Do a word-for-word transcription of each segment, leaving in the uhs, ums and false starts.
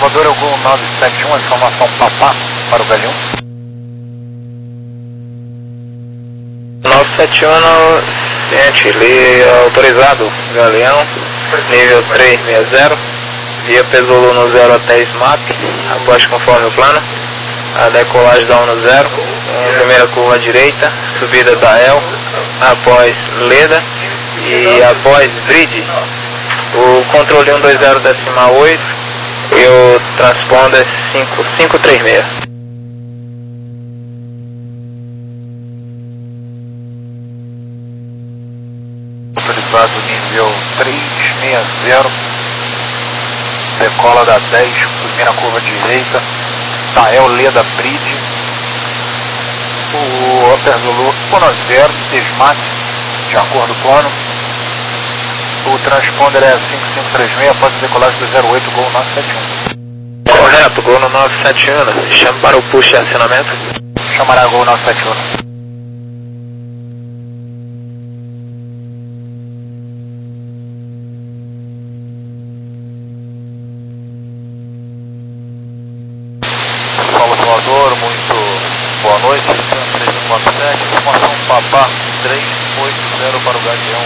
Salvador, algum nove sete um, informação papá para o Galeão. nove sete um, ciente, ele autorizado, Galeão, nível três seis zero, via Pesolo no zero até S M A P, após conforme o plano, a decolagem da um no zero, primeira curva à direita, subida da E L, após Leda e após Bridge, o controle um dois zero decimal oito e o transponder cinco cinco três seis. Autorizado nível três seis zero, decola da dez, primeira curva direita, Tael Leda Bridge, o Upper Zulu um nove zero, Desmate, de acordo com o plano, o transponder é cinco cinco três seis, após a decolagem do zero oito, Gol nove sete um. Correto, Gol no nove sete um, chama para o push e acionamento. Chamará Gol nove sete um. Salvador, muito boa noite, três um quatro sete, informação Papá três oito zero para o Galeão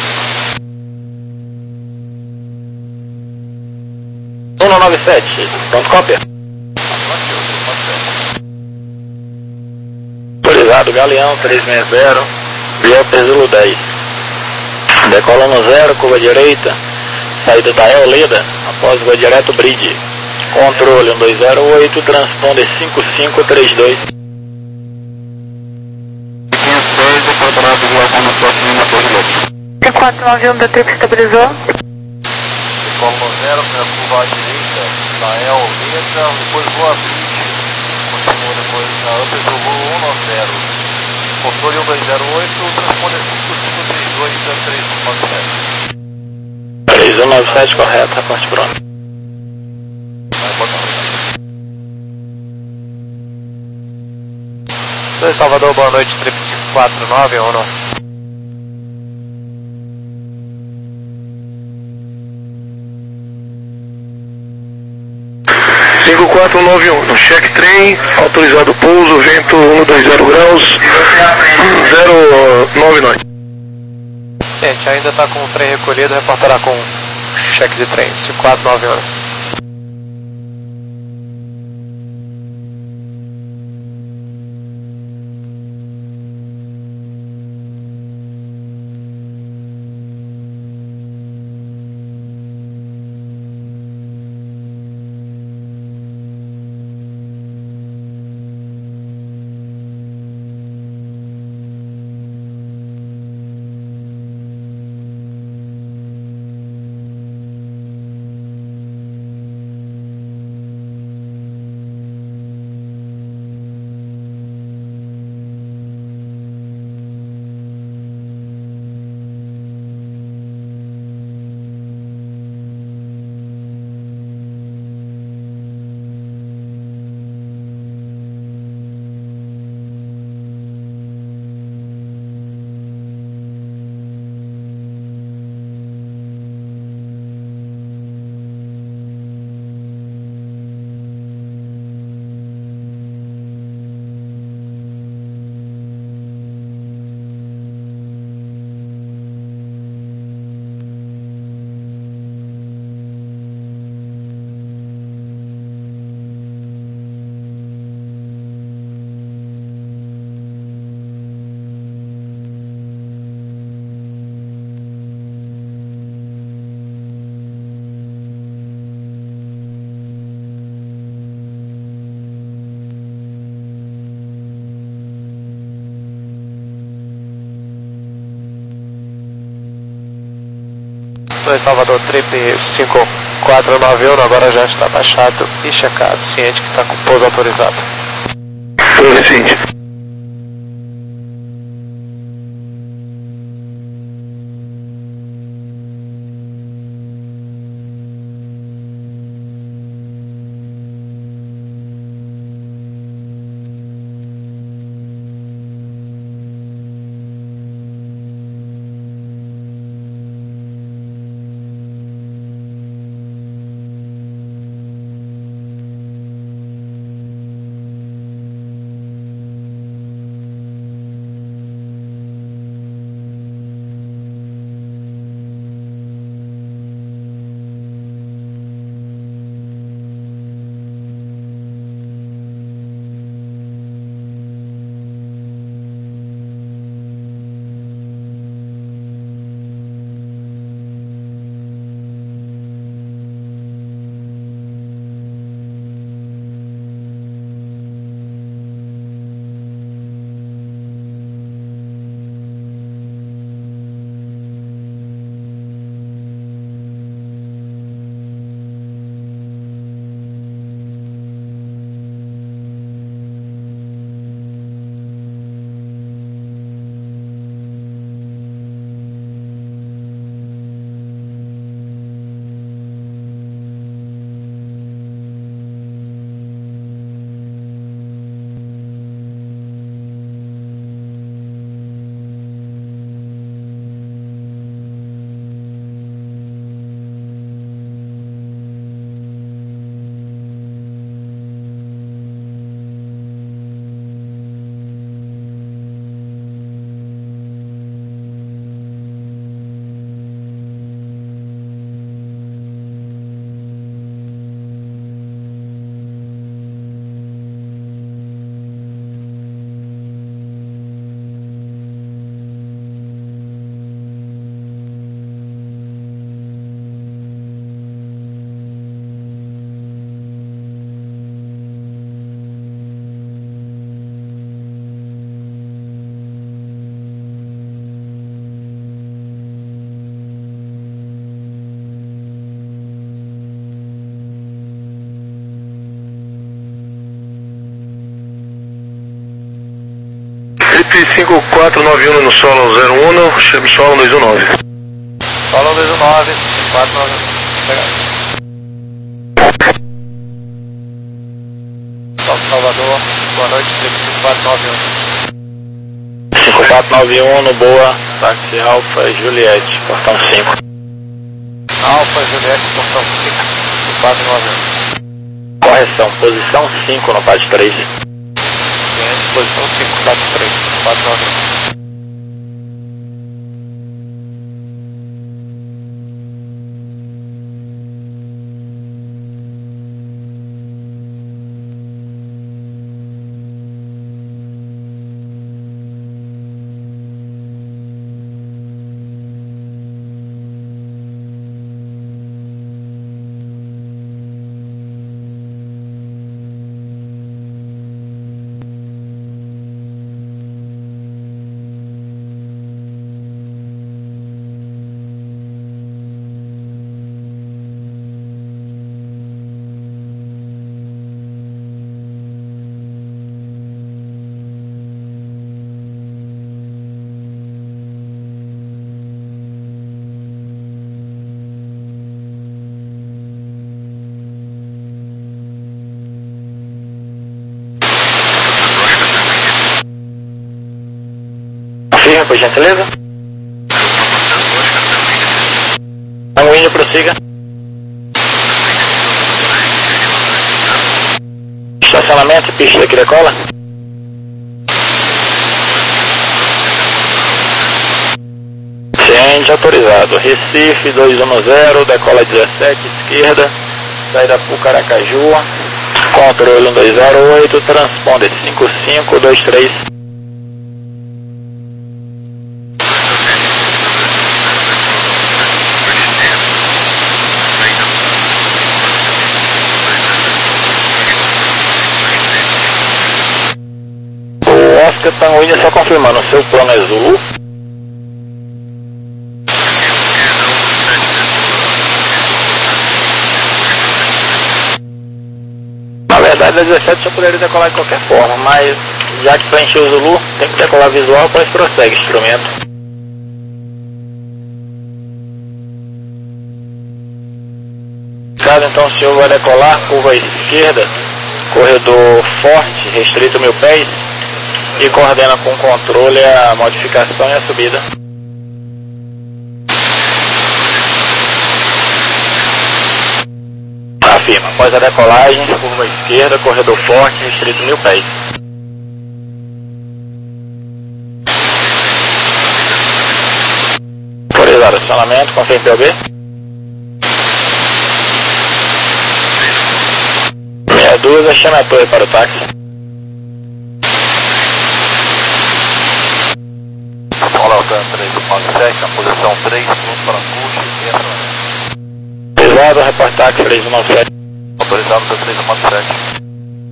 um nove sete, pronto, cópia. Autorizado, Galeão três seis zero, via Pesolo dez. Decola no zero, curva direita, saída da E L Leda, após voo direto Bridge. Controle um dois zero oito, transponder cinco cinco três dois. T quatro nove um da Trip estabilizou. Decola no zero, primeira curva à direita, da E L Leda, depois voa Bridge, continua depois na Upper Zulu um nove zero. Controle um dois zero oito, transponder cinco cinco três dois da três um nove sete. três um nove sete, correto, reporte pronto. Oi, Salvador, boa noite, Trip cinco quatro nove, Ono. cinco quatro nove um, check trem, autorizado pouso, vento um dois zero graus, zero nove nove. Ciente, ainda está com o trem recolhido, reportará com cheque de trem, cinco quatro nove um. Oi, Salvador, Trip cinco quatro nove um, agora já está baixado e checado, ciente que está com pouso autorizado. Oi, ciente. cinco quatro nove um no solo zero um, chame solo dois um nove. Solo dois um nove, cinco quatro nove um. Salve Salvador, boa noite, cinco quatro nove um. cinco quatro nove um no Boa, táxi Alfa Juliette, portão cinco. Alfa Juliette, portão cinco, cinco quatro nove um. Correção, posição cinco no P A D três. Posição cinco quatro três, quatro nove um. Confirma, por gentileza. Um Window, prossiga. Estacionamento, pista daqui da cola. Ciente, autorizado. Recife dois um zero, decola dezessete, esquerda, saída Pucaracaju, controle um dois zero oito, transponder cinco cinco dois três. Oscar Tanguinha, só confirmando, o seu plano é Zulu? Na verdade, a dezessete só poderia decolar de qualquer forma, mas já que preencheu o Zulu, tem que decolar visual, pois prossegue instrumento. Caso então o senhor vai decolar, curva esquerda, corredor forte, restrito mil pés, e coordena com o controle a modificação e a subida. Afirma, após a decolagem, curva esquerda, corredor forte, restrito mil pés. Autorizado, acionamento, confirme P O B. sessenta e dois, chame a torre para o táxi. três nove sete, na posição três, ponto para Cuxa, esquerda. Autorizado, repórter táxi três um nove sete. Autorizado para três um nove sete.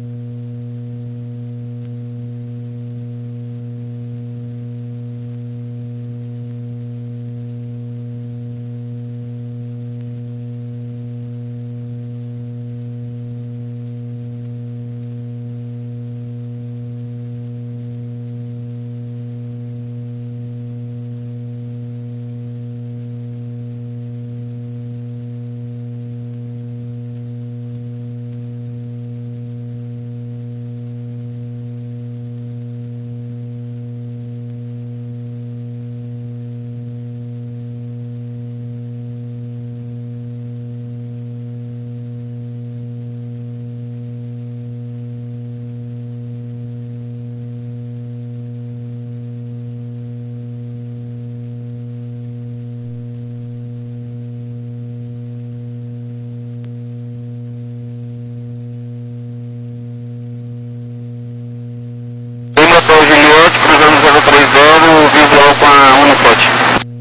Juliette, cruzando zero três zero, visual com a Unifote.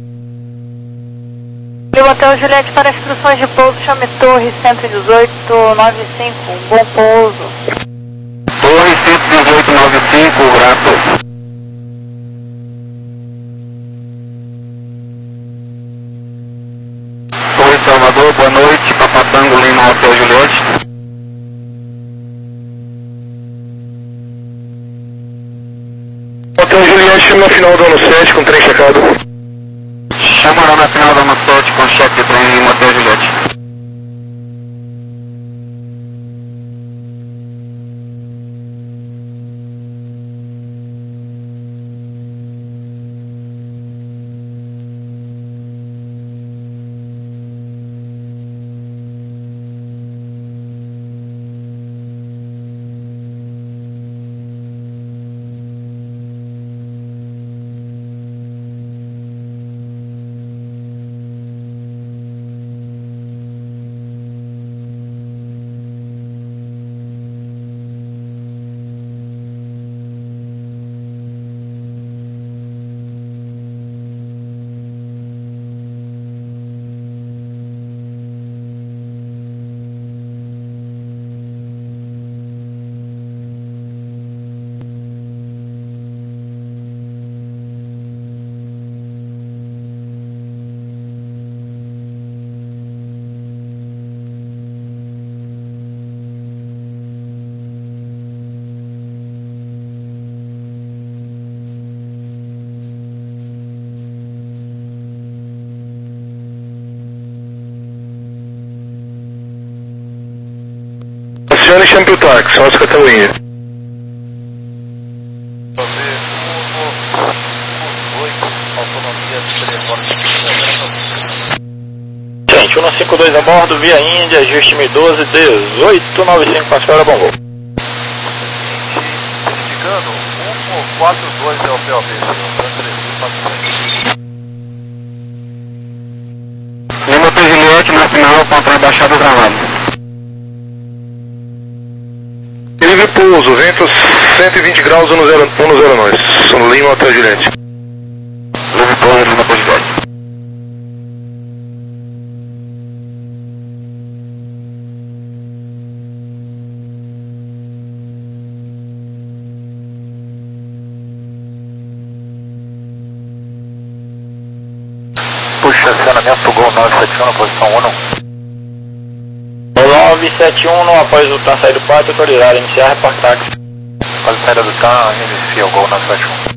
Lima Hotel Juliette para instruções de pouso, chame Torre cento e dezoito noventa e cinco, um bom pouso. Torre cento e dezoito noventa e cinco, grato. Torre Salvador, boa noite, Papatango Lima Hotel Juliette. Hotel Juliette na final do ano sete com trem checado. Chamarão na final do ano sete com cheque de trem em Motel Juliette. Acione Champion Taxi, Oscar Catalunha. Fazer um, oito, autonomia de três horas. Gente, um cinco dois a bordo, via Índia, ajuste M doze, dezoito noventa e cinco, com a senhora, bom voo. Verificando, um quatro dois é o P O B, três mil e quatrocentos. Lima P Juliette na final contra a Baixada do Gramado. Livre pouso, vento cento e vinte graus, um zero nós. Lima até Juliette. Livre pouso, Lima P Juliette. Puxa, acionamento Gol nove sete um na posição um. nove sete um, após o T A M sair do pátio, autorizado, iniciar repórter táxi. Após a saída do T A M, inicia o Gol nove sete um.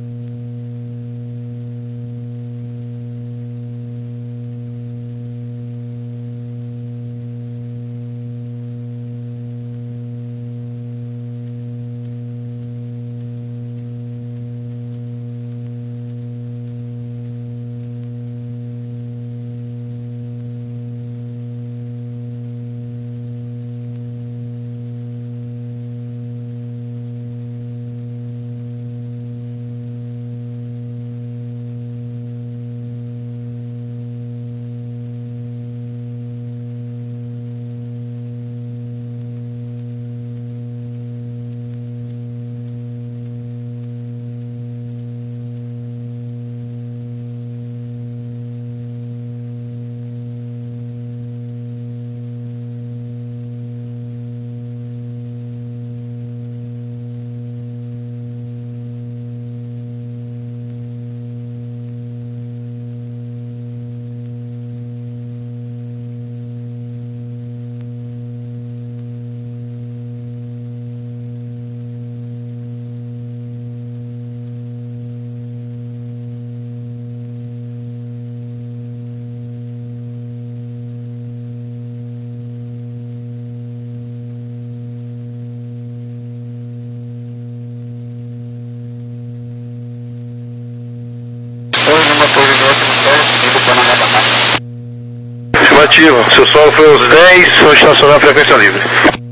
Afirmativo, seu solo foi aos dez, vou estacionar a frequência livre.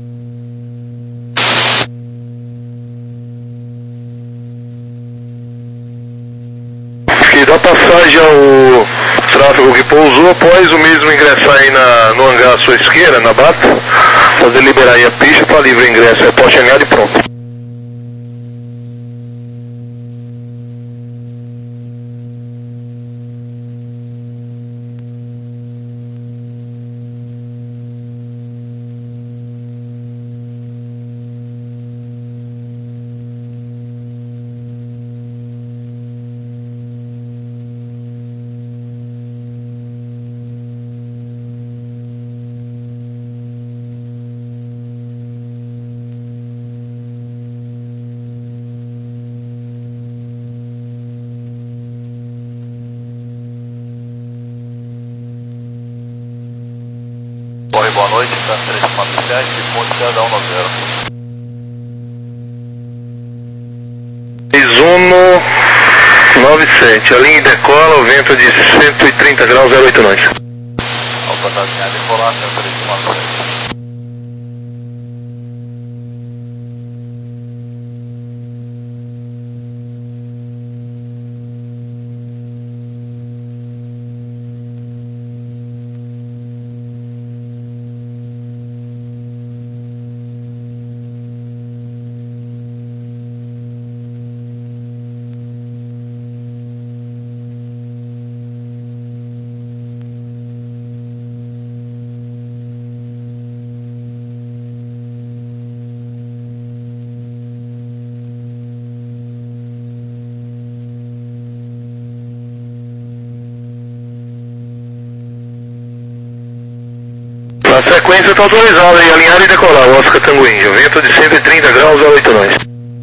Que dá passagem ao tráfego que pousou após o mesmo ingressar aí na, no hangar à sua esquerda, na bata, fazer liberar aí a pista para livre ingresso, é poste hangar e pronto. boa noite, tá três quatro sete, ponto C H um nove zero. três um nove sete, a linha decola, o vento de cento e trinta graus, zero oito nós. Alfa Tazinha, decolar, três um nove sete. A sequência está autorizada aí, alinhar e decolar, Oscar Tango Índio, vento de cento e trinta graus, zero oito nós.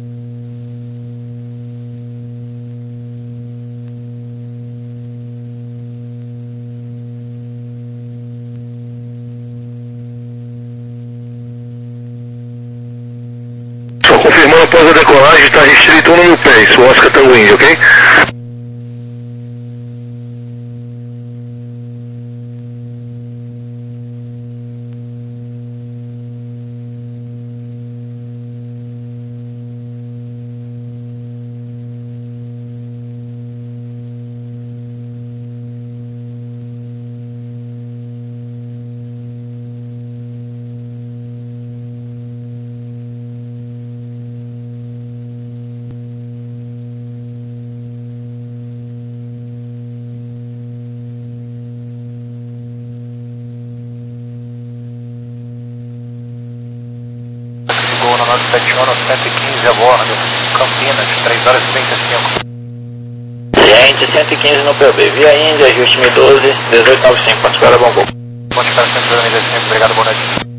Só confirmando após a decolagem, está restrito um no mil pés, o Oscar Tango Índio, ok? Na nove sete um, cento e quinze a bordo, Campinas, três horas e trinta e cinco. Via Indy cento e quinze no P B, via Indy, ajuste mil doze, dezoito noventa e cinco, ponto espera bom pouco. Ponto espera cento e noventa e cinco, obrigado, boa noite.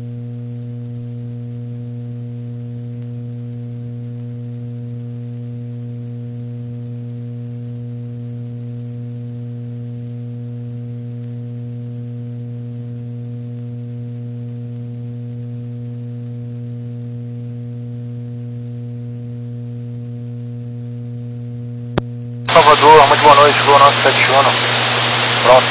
Salvador, muito boa noite, voo nove sete um, pronto.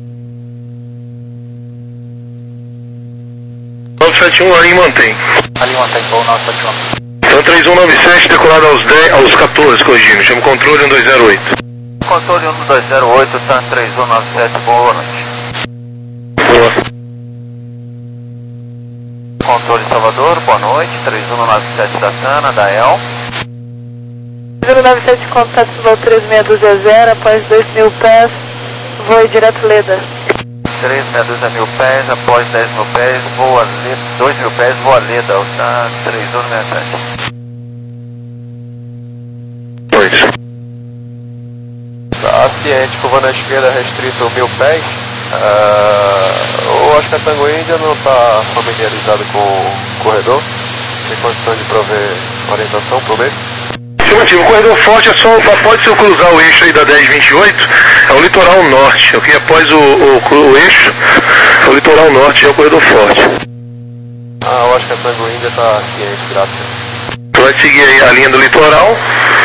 nove sete um, ali mantém. Ali mantém, voo nove sete um. Então três um nove sete, decolado aos, dez, aos quatorze, corrigindo, chama controle um dois zero oito. Controle um dois zero oito, T A N três um nove sete, boa noite. Boa. Controle Salvador, boa noite, três um nove sete da Cana, da E L. zero nove sete, contato voo três seis dois zero, após dois mil pés, voo direto Leda. três seis dois mil pés, após dez mil pés, voa Leda, dois mil pés, voa Leda, o T A N três um nove sete. Dois. Tá ciente, curva na esquerda restrito mil pés. Uh, o Oscar Tango Índia não está familiarizado com o corredor, tem condições de prover orientação para o meio? Afirmativo, o corredor forte é só, após você cruzar o eixo aí da dez vinte e oito, é o litoral norte, ok? Após o, o, o eixo, é o litoral norte, é o corredor forte. Ah, o Oscar Tango Índia está ciente, graças. Você vai seguir aí a linha do litoral.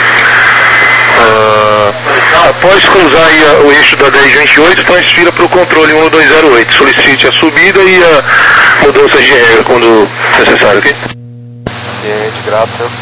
Uh, após cruzar aí a, o eixo da dez vinte e oito, transfira para o controle um dois zero oito. Solicite a subida e a mudança de regra quando necessário, ok? Ciente, graças.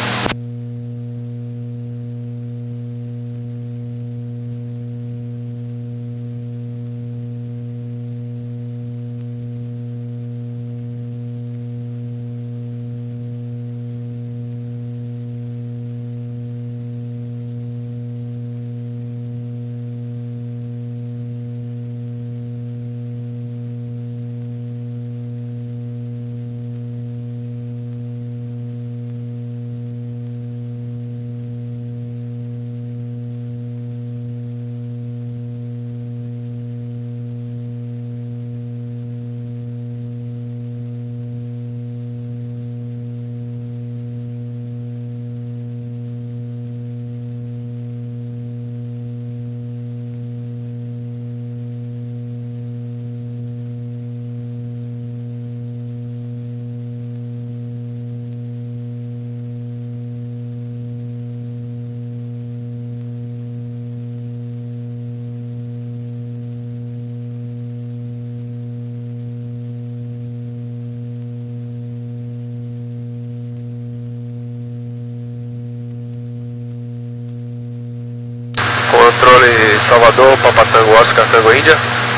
Controle Salvador, Papatango, Oscar, Tango Índia.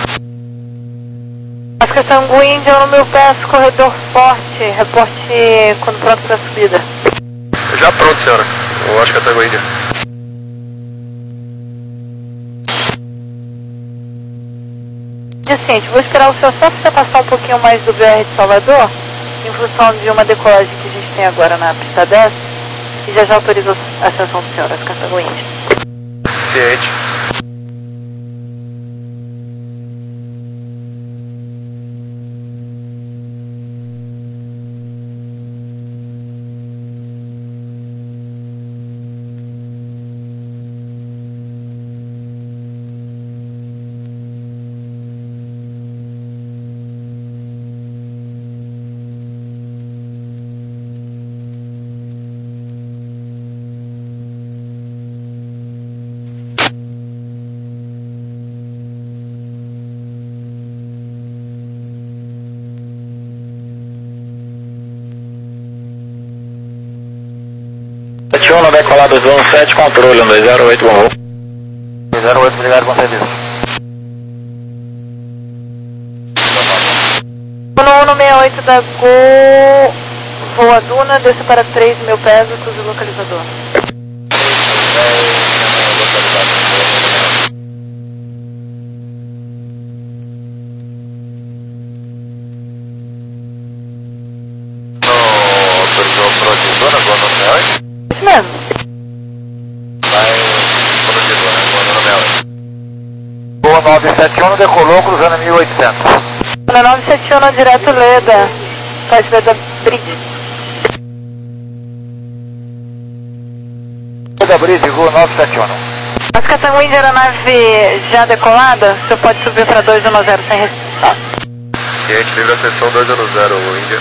Oscar Tango Índia, no meu pé, corredor forte. Reporte quando pronto para subida. Já pronto, senhora. O Oscar Tango Índia. Vicente, vou esperar o senhor só para passar um pouquinho mais do B R de Salvador, em função de uma decolagem que a gente tem agora na pista dez, e já já autorizo a ascensão do senhor, Oscar Tango Índia. Ciente. sete um, decolado dois um sete, controle um dois zero oito, bom voo. dois zero oito, obrigado, com serviço. um um seis oito da Gol, voa Duna, desce para três mil pés, cruze o localizador. Não autorizou para o Duna, agora no Mel? Isso mesmo. Vai para o Duna, agora no Mel. Boa nove sete um, decolou, cruzando mil e oitocentos. Na nove sete um, direto Leda, faz Leda Bridge. Leda Bridge, Gol nove sete um. Oscar Tango Índia, aeronave já decolada, o senhor pode subir para dois um zero sem restrição. Ciente, livre a seção dois um zero, Índia.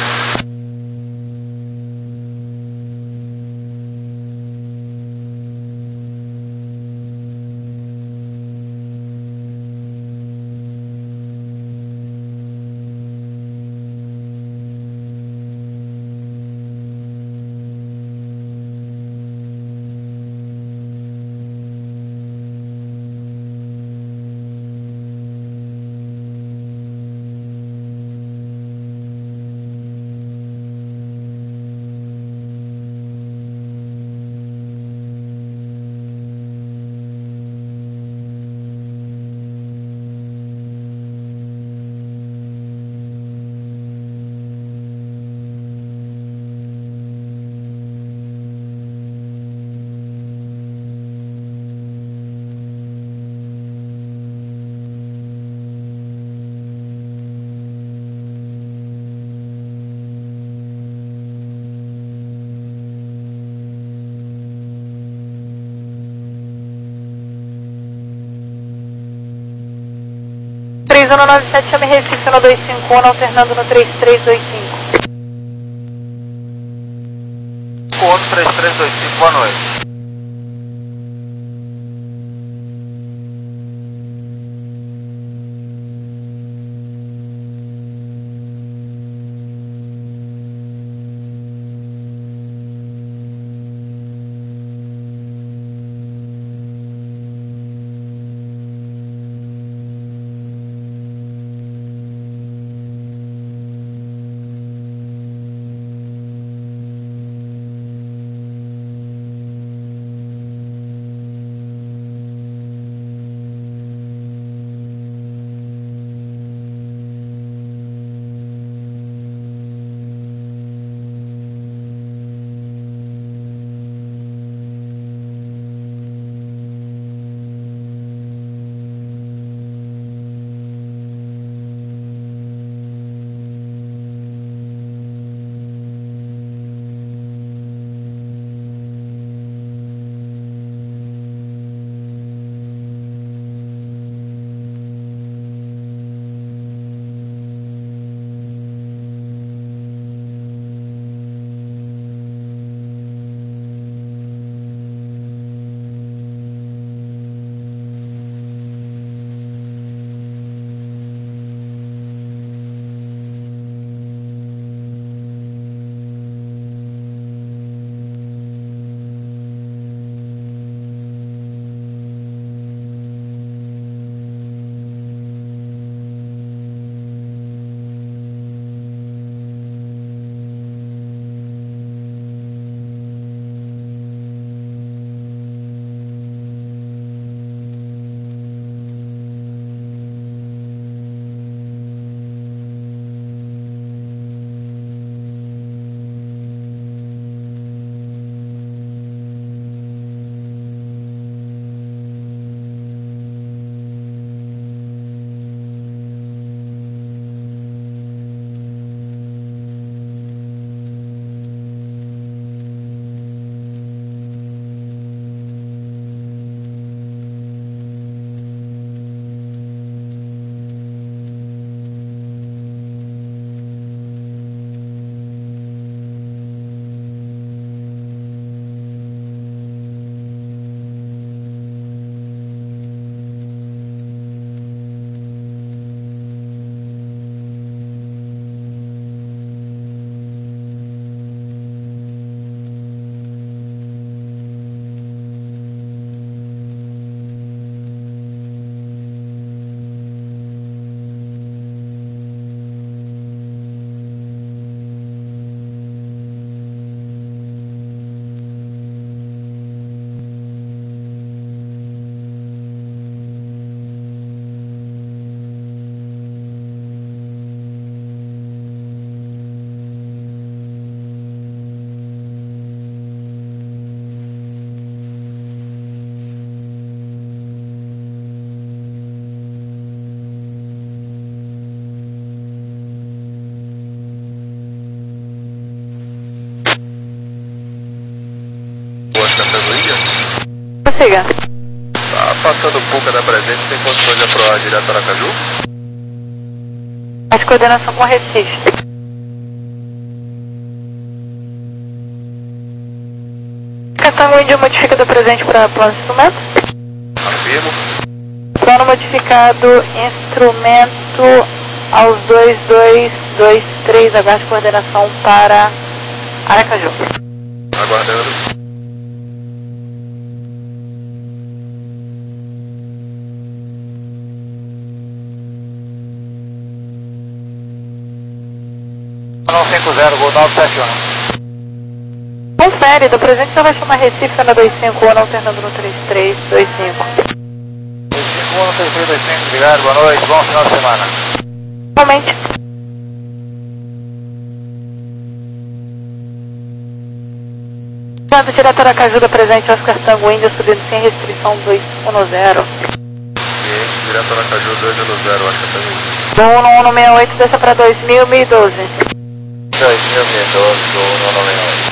três um nove sete, chame Recife no dois cinco um, alternando no três três dois cinco. Outro três três dois cinco, boa noite. Diga. Tá passando Puca da Presente, tem condições de aprovar direto a Aracaju? Faz coordenação com Recife. Cartão Índio modificado presente para plano de instrumento. Afirmo. Plano modificado, instrumento aos dois dois dois três, aguarde coordenação para Aracaju. Aguardando. nove cinco zero, Gol nove sete um. Confere, do presente só vai chamar Recife na dois cinco um, alternando no três três dois cinco. dois cinco um, três três dois cinco, obrigado, boa noite, bom final de semana. Realmente. Plano direto Aracaju da presente, Oscar Tango Índia, subindo sem restrição dois um zero. Ciente, direto a Aracaju dois zero zero, acho que tá aí. Gol um um seis oito, desça para dois mil e doze. dois mil e doze, Gol um nove oito.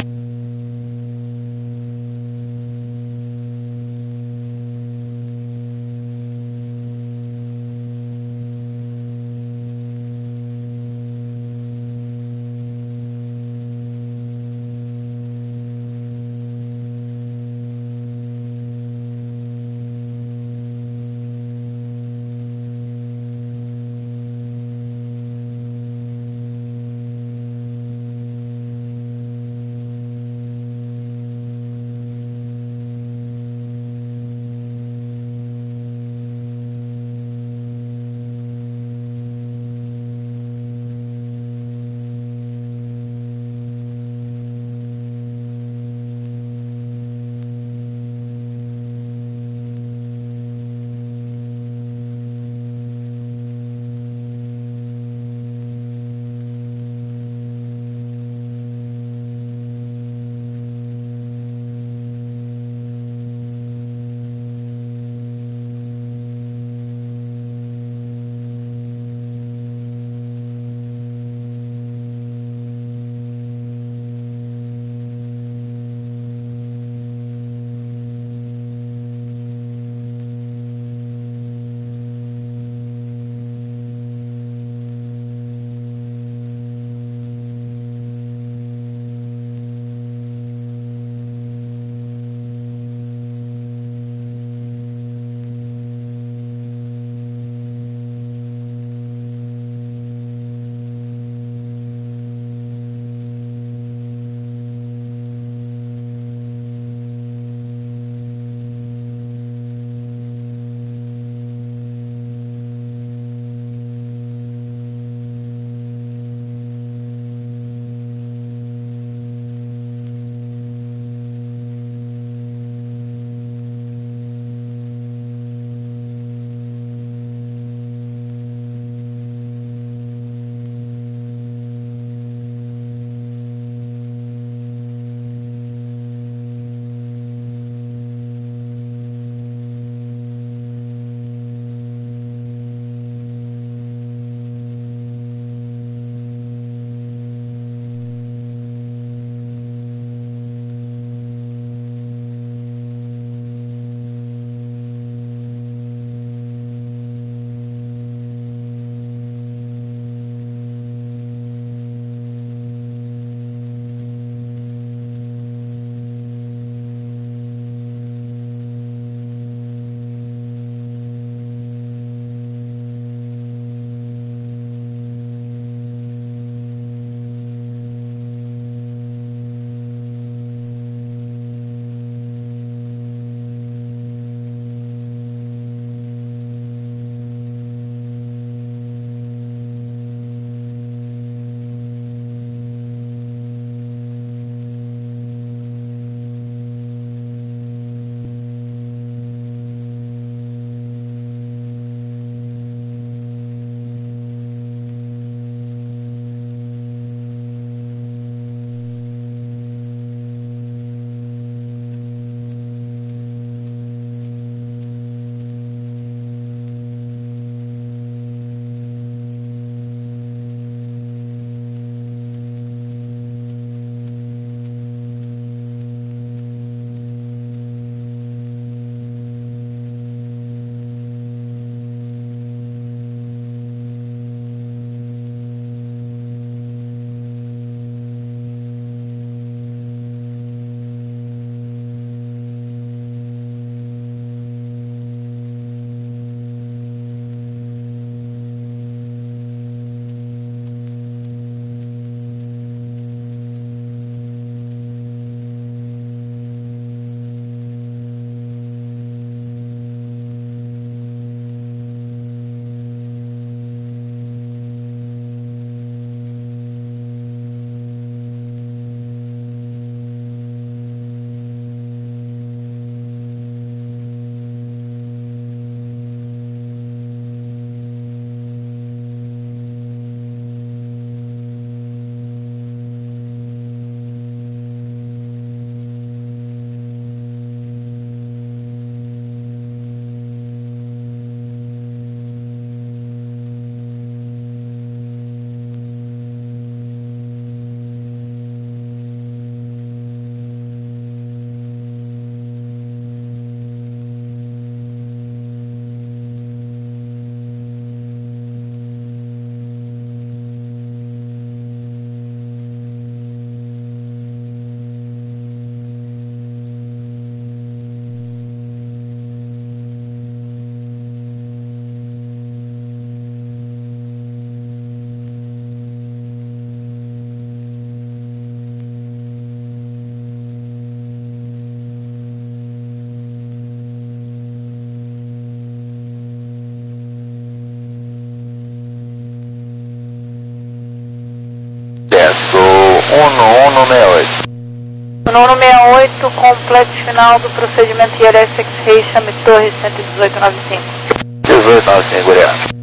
um um seis oito. um um seis oito, completo final do procedimento I L S X-Ray, chame Torre cento e dezoito noventa e cinco. dezoito noventa e cinco, Guriano.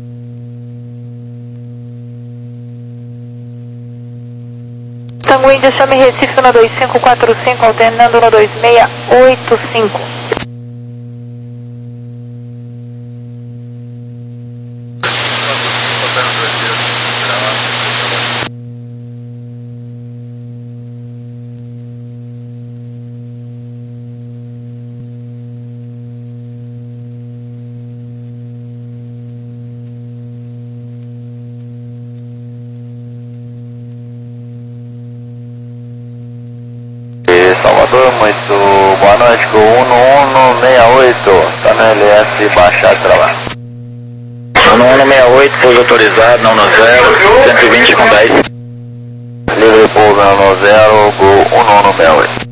Tango Índia, chame Recife no dois cinco quatro cinco, alternando no dois seis oito cinco. Salvador, muito boa noite, com um um seis oito, está no L S, baixar trabalho. um um seis oito, pouso autorizado, não no zero, cento e vinte com dez. Livre pouso não no zero, Gol um um seis oito.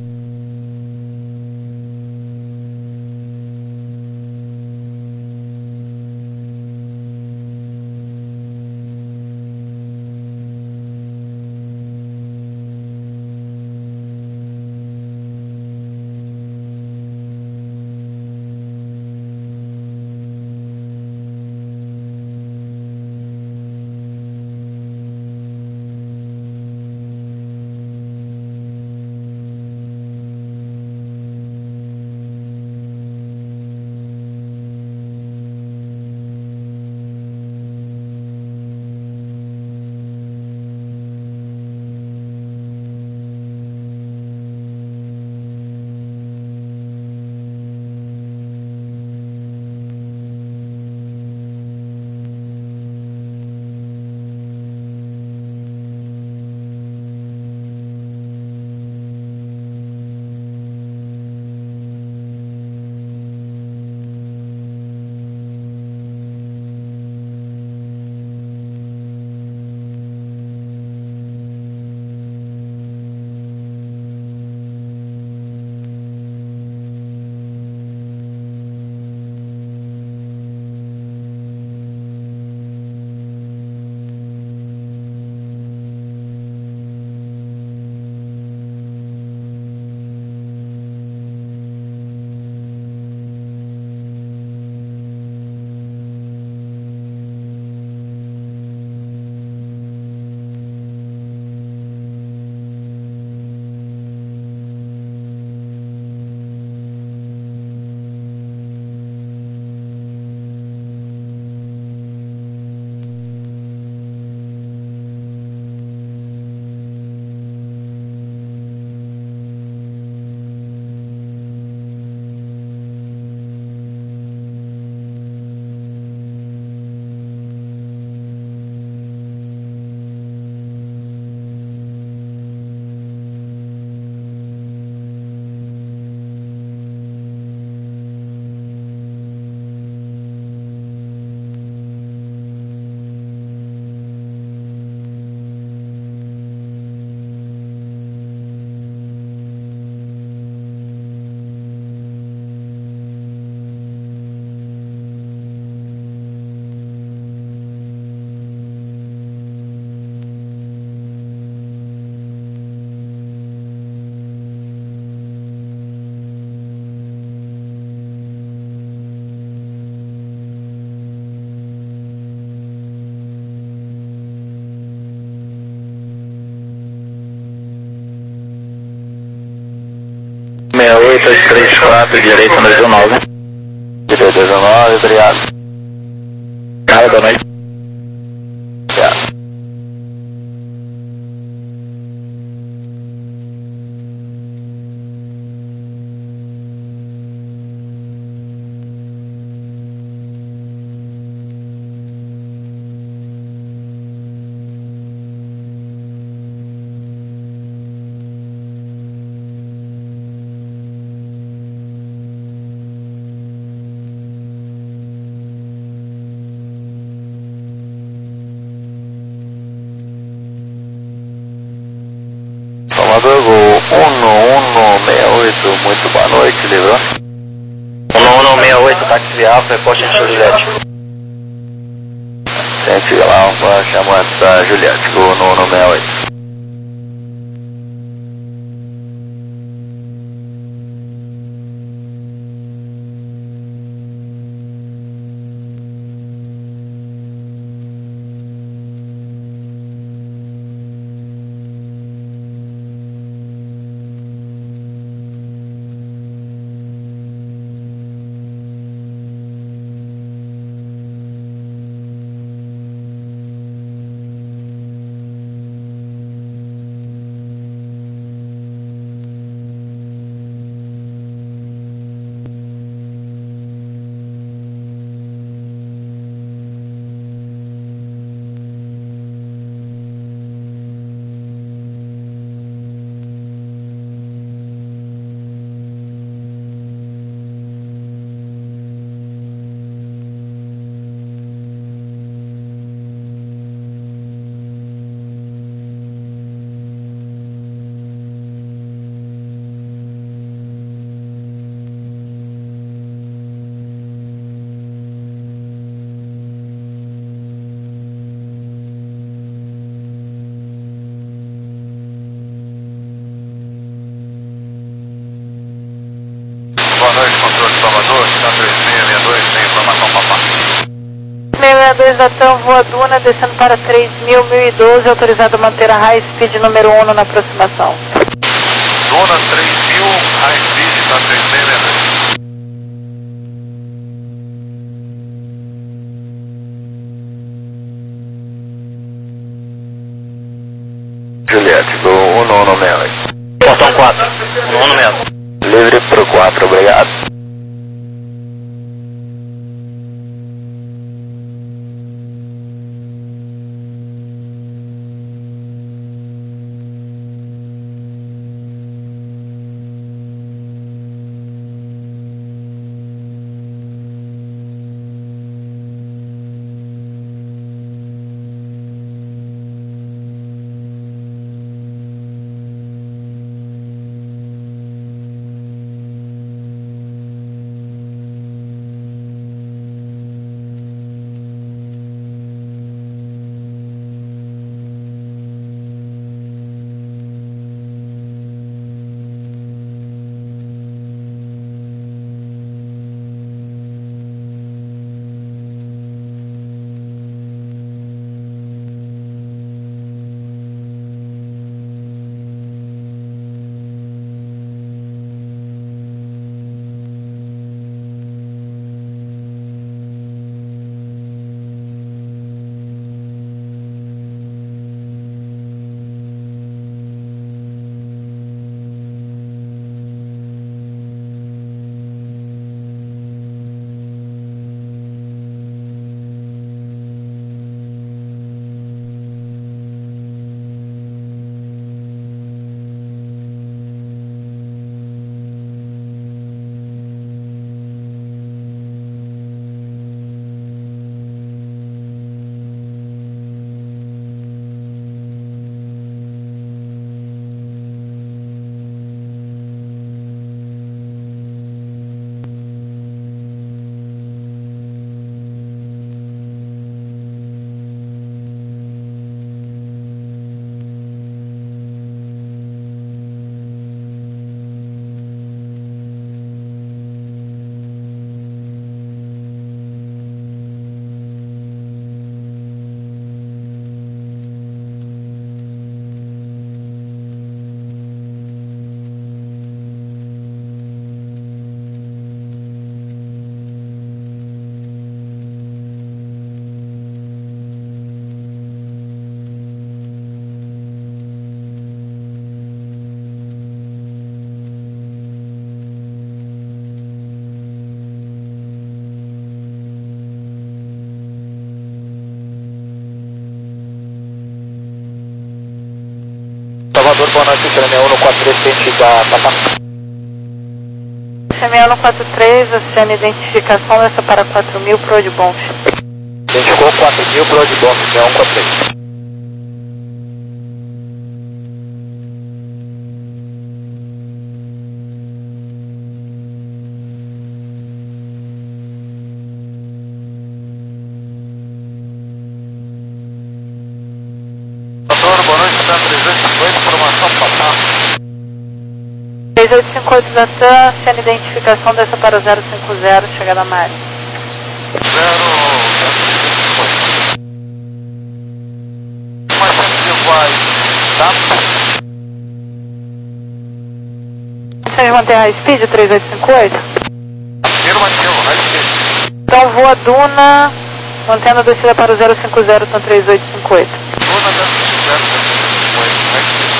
seis oito, dois três quatro, direito no dezenove. Direito dezenove, obrigado. Cara, boa noite. Obrigado. Salvador, Gol um um seis oito, muito boa noite, livrou? um um seis oito, táxi alfa, reporte de Juliette. Sente lá, chamando a Juliette, Gol um um seis oito. dois da TAM, voa Duna, descendo para três mil, mil e doze, autorizado a manter a high speed número um na aproximação. Duna três mil, high speed, tá três mil, né? Juliette, do um nono mesmo. Portão quatro, um nono mesmo. Livre pro quatro, obrigado. Salvador, boa noite, Ucrânia um quatro três, frente da Papá. C M um quatro três, oceano identificação, desça para quatro mil, pro de bons. Identificou quatro mil, pro de bons, C M um quatro três. Boa noite, TAM três oito cinco oito, formação Papá. três oito cinco oito da TAM, oceano identificação, desça para zero cinco zero, chegada a Mari. Zero, mais tempo vai, tá? Você manter high speed, três oito cinco oito? Afirmativo, high speed. Então voa Duna, mantendo a descida para o zero cinco zero, TAM três oito cinco oito. Duna zero cinco zero, high speed.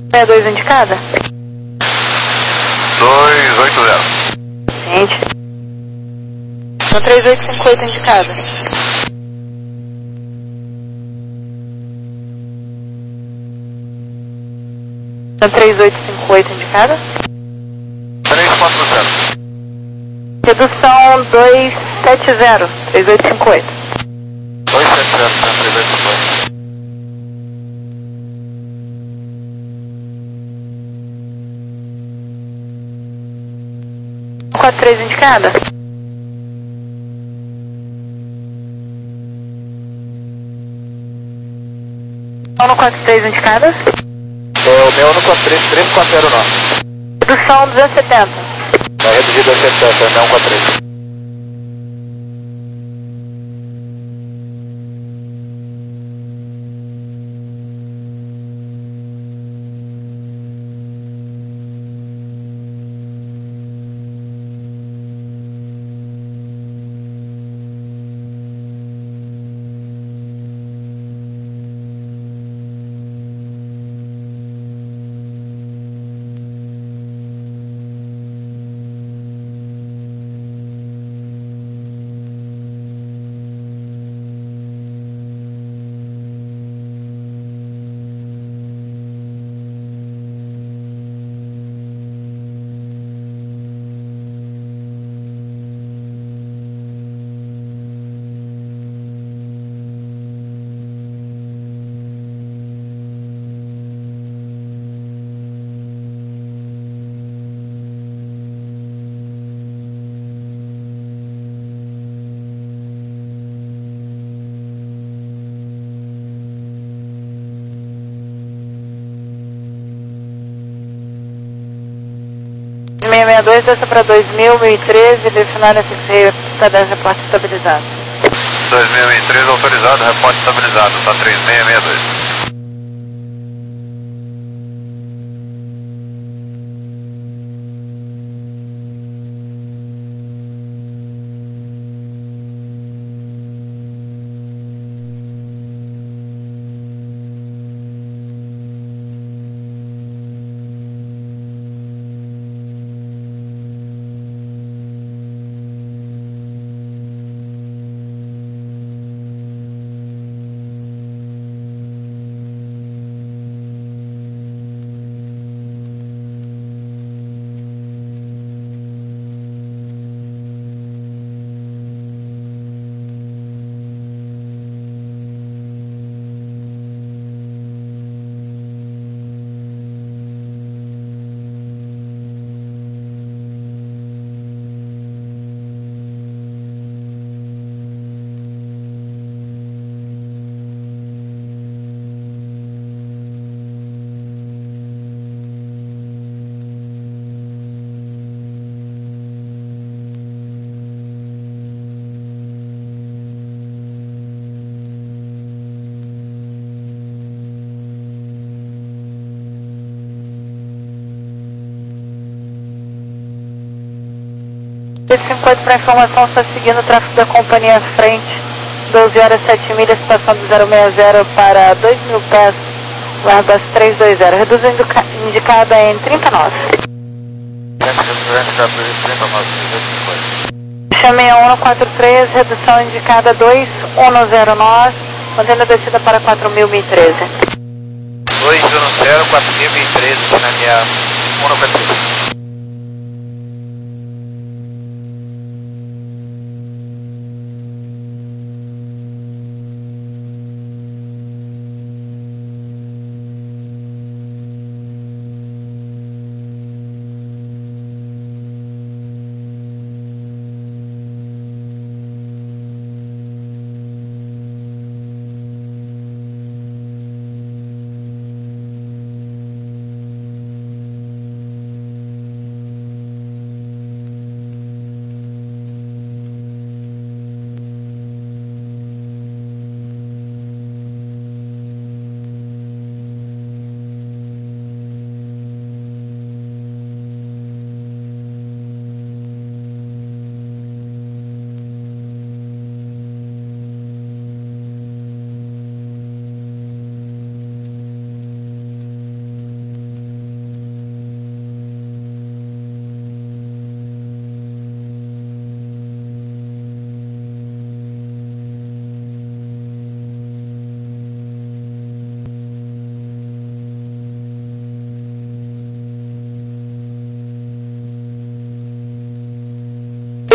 sessenta e dois indicada? dois oito zero. Gente. Então trinta e oito cinquenta e oito indicada. Então trinta e oito cinquenta e oito indicada. três quatro zero. Redução dois sete zero, trinta e oito cinquenta e oito. dois sete zero, trinta e oito cinquenta. quatro três indicada? um quatro três indicada? É o meu no quatro três, três quatro zero nove. Redução duzentos e setenta. Vai reduzir dois sete sete, é o meu um quatro três. seiscentos e sessenta e dois, desça para dois mil, mil e treze, direcionar S C, está dez, reporte estabilizado. dois mil e treze autorizado, reporte estabilizado, tá três seis seis dois. cinquenta para informação, está seguindo o tráfego da companhia à frente, doze horas sete milhas, passando zero seis zero para dois mil pés, Airbus trezentos e vinte, reduzindo indicada em trinta e nove. Chame um quatro três, redução indicada dois um zero nove, mantendo a descida para quatro mil, mil e treze. dois um zero, quatro mil e treze, na minha um quatro três.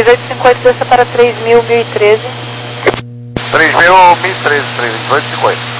três oito cinco oito, desça para três mil, mil e treze. três mil, mil e treze, três oito cinco oito.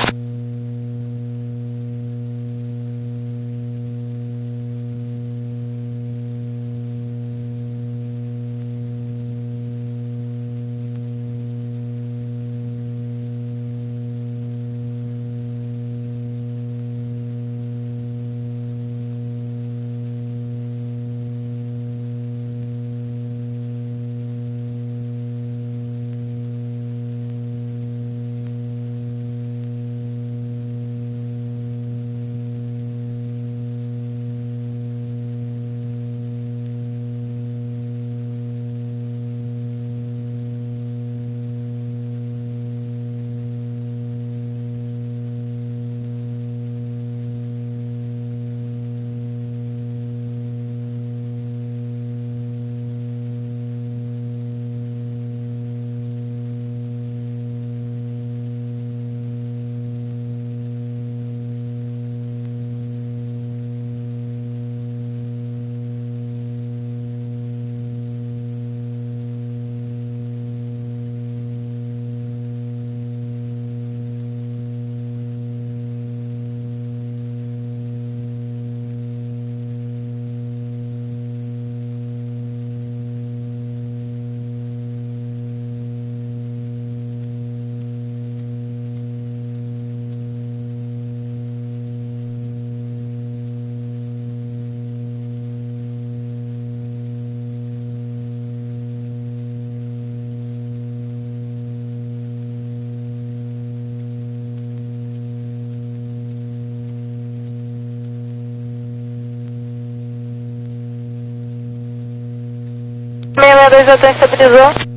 seis seis dois, já estabilizou.